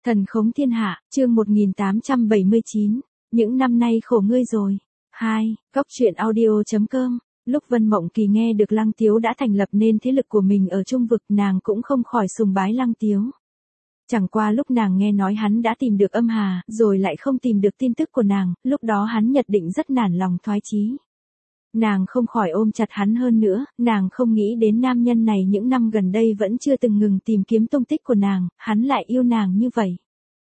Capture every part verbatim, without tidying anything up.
Thần khống thiên hạ, chương một nghìn tám trăm bảy mươi chín. Những năm nay khổ ngươi rồi. hai. Góc truyện audio chấm com. Lúc Vân Mộng Kỳ nghe được Lăng Tiếu đã thành lập nên thế lực của mình ở Trung vực, nàng cũng không khỏi sùng bái Lăng Tiếu. Chẳng qua lúc nàng nghe nói hắn đã tìm được Âm Hà, rồi lại không tìm được tin tức của nàng, lúc đó hắn nhất định rất nản lòng thoái chí. Nàng không khỏi ôm chặt hắn hơn nữa, nàng không nghĩ đến nam nhân này những năm gần đây vẫn chưa từng ngừng tìm kiếm tung tích của nàng, hắn lại yêu nàng như vậy.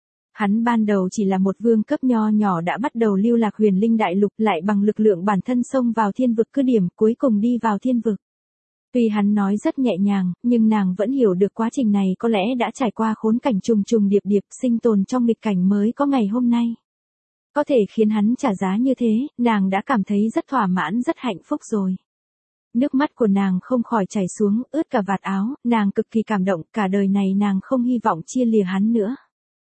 Hắn ban đầu chỉ là một vương cấp nho nhỏ đã bắt đầu lưu lạc huyền linh đại lục, lại bằng lực lượng bản thân xông vào thiên vực cứ điểm, cuối cùng đi vào thiên vực. Tuy hắn nói rất nhẹ nhàng, nhưng nàng vẫn hiểu được quá trình này có lẽ đã trải qua khốn cảnh trùng trùng điệp điệp, sinh tồn trong nghịch cảnh mới có ngày hôm nay. Có thể khiến hắn trả giá như thế, nàng đã cảm thấy rất thỏa mãn, rất hạnh phúc rồi. Nước mắt của nàng không khỏi chảy xuống, ướt cả vạt áo, nàng cực kỳ cảm động, cả đời này nàng không hy vọng chia lìa hắn nữa.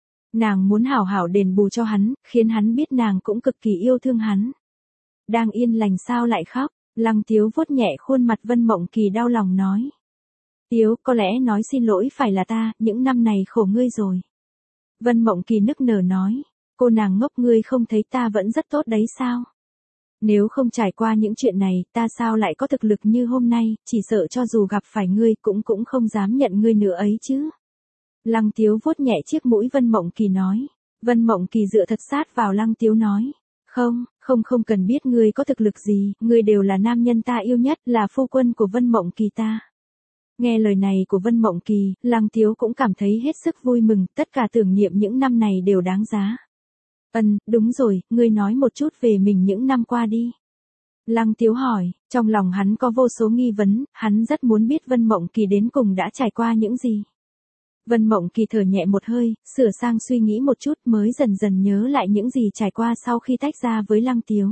Nàng muốn hảo hảo đền bù cho hắn, khiến hắn biết nàng cũng cực kỳ yêu thương hắn. Đang yên lành sao lại khóc, Lăng Tiếu vuốt nhẹ khuôn mặt Vân Mộng Kỳ đau lòng nói. Tiếu, có lẽ nói xin lỗi phải là ta, những năm này khổ ngươi rồi. Vân Mộng Kỳ nức nở nói. Cô nàng ngốc, ngươi không thấy ta vẫn rất tốt đấy sao? Nếu không trải qua những chuyện này, ta sao lại có thực lực như hôm nay, chỉ sợ cho dù gặp phải ngươi cũng cũng không dám nhận ngươi nữa ấy chứ. Lăng Tiếu vuốt nhẹ chiếc mũi Vân Mộng Kỳ nói. Vân Mộng Kỳ dựa thật sát vào Lăng Tiếu nói. Không, không không cần biết ngươi có thực lực gì, ngươi đều là nam nhân ta yêu nhất, là phu quân của Vân Mộng Kỳ ta. Nghe lời này của Vân Mộng Kỳ, Lăng Tiếu cũng cảm thấy hết sức vui mừng, tất cả tưởng niệm những năm này đều đáng giá. Ừm, đúng rồi, ngươi nói một chút về mình những năm qua đi. Lăng Tiếu hỏi, trong lòng hắn có vô số nghi vấn, hắn rất muốn biết Vân Mộng Kỳ đến cùng đã trải qua những gì. Vân Mộng Kỳ thở nhẹ một hơi, sửa sang suy nghĩ một chút mới dần dần nhớ lại những gì trải qua sau khi tách ra với Lăng Tiếu.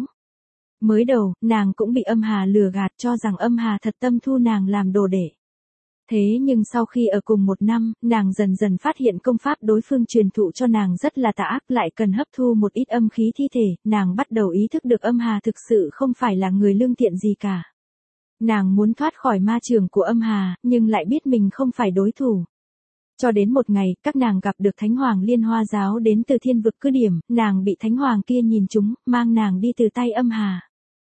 Mới đầu, nàng cũng bị Âm Hà lừa gạt cho rằng Âm Hà thật tâm thu nàng làm đồ đệ. Thế nhưng sau khi ở cùng một năm, nàng dần dần phát hiện công pháp đối phương truyền thụ cho nàng rất là tà ác, lại cần hấp thu một ít âm khí thi thể, nàng bắt đầu ý thức được Âm Hà thực sự không phải là người lương thiện gì cả. Nàng muốn thoát khỏi ma trường của Âm Hà, nhưng lại biết mình không phải đối thủ. Cho đến một ngày, các nàng gặp được Thánh Hoàng Liên Hoa Giáo đến từ thiên vực cứ điểm, nàng bị Thánh Hoàng kia nhìn trúng, mang nàng đi từ tay Âm Hà.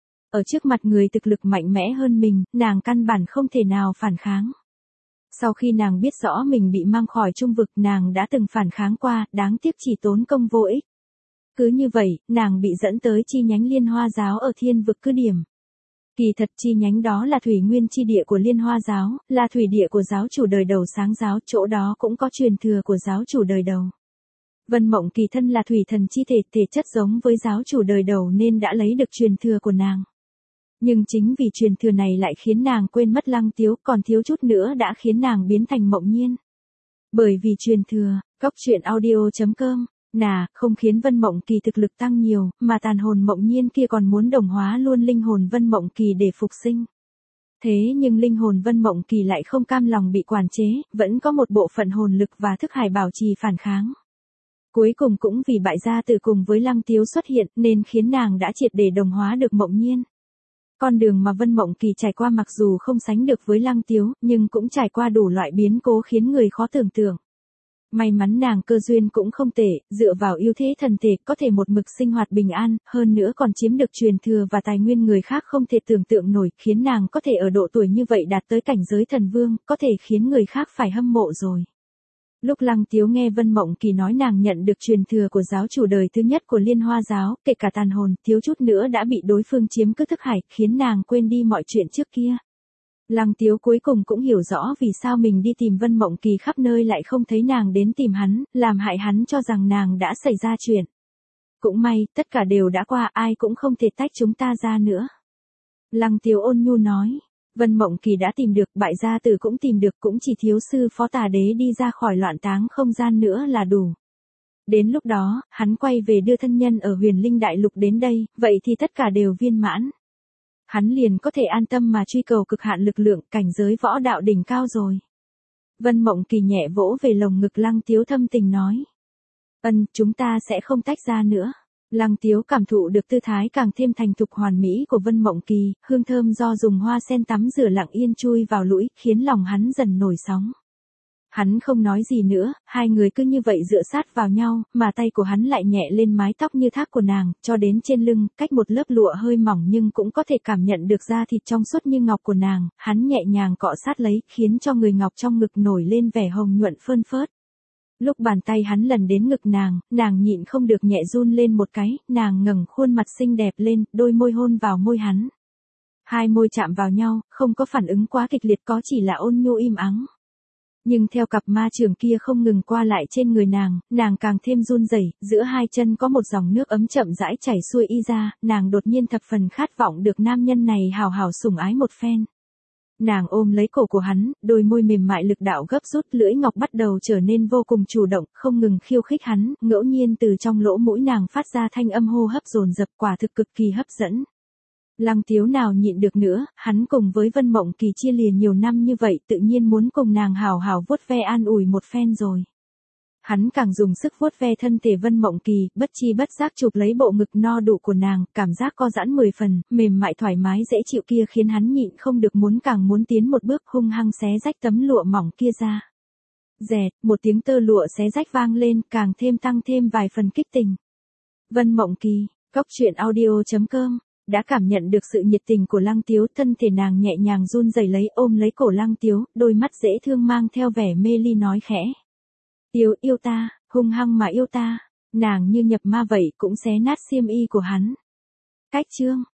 Ở trước mặt người thực lực mạnh mẽ hơn mình, nàng căn bản không thể nào phản kháng. Sau khi nàng biết rõ mình bị mang khỏi Trung vực, nàng đã từng phản kháng qua, đáng tiếc chỉ tốn công vô ích. Cứ như vậy, nàng bị dẫn tới chi nhánh Liên Hoa Giáo ở thiên vực cứ điểm. Kỳ thật chi nhánh đó là thủy nguyên chi địa của Liên Hoa Giáo, là thủy địa của giáo chủ đời đầu Sáng Giáo, chỗ đó cũng có truyền thừa của giáo chủ đời đầu. Vân Mộng Kỳ thân là thủy thần chi thể, thể chất giống với giáo chủ đời đầu nên đã lấy được truyền thừa của nàng. Nhưng chính vì truyền thừa này lại khiến nàng quên mất Lăng Tiếu, còn thiếu chút nữa đã khiến nàng biến thành Mộng Nhiên. Bởi vì truyền thừa, góc truyện audio chấm com, nà, không khiến Vân Mộng Kỳ thực lực tăng nhiều, mà tàn hồn Mộng Nhiên kia còn muốn đồng hóa luôn linh hồn Vân Mộng Kỳ để phục sinh. Thế nhưng linh hồn Vân Mộng Kỳ lại không cam lòng bị quản chế, vẫn có một bộ phận hồn lực và thức hải bảo trì phản kháng. Cuối cùng cũng vì bại gia tử cùng với Lăng Tiếu xuất hiện nên khiến nàng đã triệt để đồng hóa được Mộng Nhiên. Con đường mà Vân Mộng Kỳ trải qua mặc dù không sánh được với Lăng Tiếu, nhưng cũng trải qua đủ loại biến cố khiến người khó tưởng tượng. May mắn nàng cơ duyên cũng không tệ, dựa vào ưu thế thần thể có thể một mực sinh hoạt bình an, hơn nữa còn chiếm được truyền thừa và tài nguyên người khác không thể tưởng tượng nổi, khiến nàng có thể ở độ tuổi như vậy đạt tới cảnh giới thần vương, có thể khiến người khác phải hâm mộ rồi. Lúc Lăng Tiếu nghe Vân Mộng Kỳ nói nàng nhận được truyền thừa của giáo chủ đời thứ nhất của Liên Hoa Giáo, kể cả tàn hồn, thiếu chút nữa đã bị đối phương chiếm cứ thức hải, khiến nàng quên đi mọi chuyện trước kia. Lăng Tiếu cuối cùng cũng hiểu rõ vì sao mình đi tìm Vân Mộng Kỳ khắp nơi lại không thấy nàng đến tìm hắn, làm hại hắn cho rằng nàng đã xảy ra chuyện. Cũng may, tất cả đều đã qua, ai cũng không thể tách chúng ta ra nữa. Lăng Tiếu ôn nhu nói. Vân Mộng Kỳ đã tìm được, bại gia tử cũng tìm được, cũng chỉ thiếu sư phó tà đế đi ra khỏi loạn táng không gian nữa là đủ. Đến lúc đó, hắn quay về đưa thân nhân ở huyền linh đại lục đến đây, vậy thì tất cả đều viên mãn. Hắn liền có thể an tâm mà truy cầu cực hạn lực lượng, cảnh giới võ đạo đỉnh cao rồi. Vân Mộng Kỳ nhẹ vỗ về lồng ngực Lăng Tiếu thâm tình nói. Ân, chúng ta sẽ không tách ra nữa. Lăng Tiếu cảm thụ được tư thái càng thêm thành thục hoàn mỹ của Vân Mộng Kỳ, hương thơm do dùng hoa sen tắm rửa lặng yên chui vào lũi, khiến lòng hắn dần nổi sóng. Hắn không nói gì nữa, hai người cứ như vậy dựa sát vào nhau, mà tay của hắn lại nhẹ lên mái tóc như thác của nàng, cho đến trên lưng, cách một lớp lụa hơi mỏng nhưng cũng có thể cảm nhận được da thịt trong suốt như ngọc của nàng, hắn nhẹ nhàng cọ sát lấy, khiến cho người ngọc trong ngực nổi lên vẻ hồng nhuận phơn phớt. Lúc bàn tay hắn lần đến ngực nàng, nàng nhịn không được nhẹ run lên một cái, nàng ngẩng khuôn mặt xinh đẹp lên, đôi môi hôn vào môi hắn. Hai môi chạm vào nhau, không có phản ứng quá kịch liệt, có chỉ là ôn nhu im ắng. Nhưng theo cặp ma trường kia không ngừng qua lại trên người nàng, nàng càng thêm run rẩy, giữa hai chân có một dòng nước ấm chậm rãi chảy xuôi y ra, nàng đột nhiên thập phần khát vọng được nam nhân này hào hào sủng ái một phen. Nàng ôm lấy cổ của hắn, đôi môi mềm mại lực đạo gấp rút, lưỡi ngọc bắt đầu trở nên vô cùng chủ động, không ngừng khiêu khích hắn, ngẫu nhiên từ trong lỗ mũi nàng phát ra thanh âm hô hấp dồn dập, quả thực cực kỳ hấp dẫn. Lăng Tiếu nào nhịn được nữa, hắn cùng với Vân Mộng Kỳ chia lìa nhiều năm như vậy, tự nhiên muốn cùng nàng hào hào vuốt ve an ủi một phen rồi. Hắn càng dùng sức vuốt ve thân thể Vân Mộng Kỳ, bất chi bất giác chụp lấy bộ ngực no đủ của nàng, cảm giác co giãn mười phần, mềm mại thoải mái dễ chịu kia khiến hắn nhịn không được muốn càng muốn tiến một bước, hung hăng xé rách tấm lụa mỏng kia ra. Dẹt, một tiếng tơ lụa xé rách vang lên, càng thêm tăng thêm vài phần kích tình. Vân Mộng Kỳ, Cốc Truyện Audio chấm com đã cảm nhận được sự nhiệt tình của Lăng Tiếu, thân thể nàng nhẹ nhàng run rẩy lấy, ôm lấy cổ Lăng Tiếu, đôi mắt dễ thương mang theo vẻ mê ly nói khẽ. Tiếu yêu ta, hung hăng mà yêu ta, nàng như nhập ma vậy cũng xé nát xiêm y của hắn. Cách chương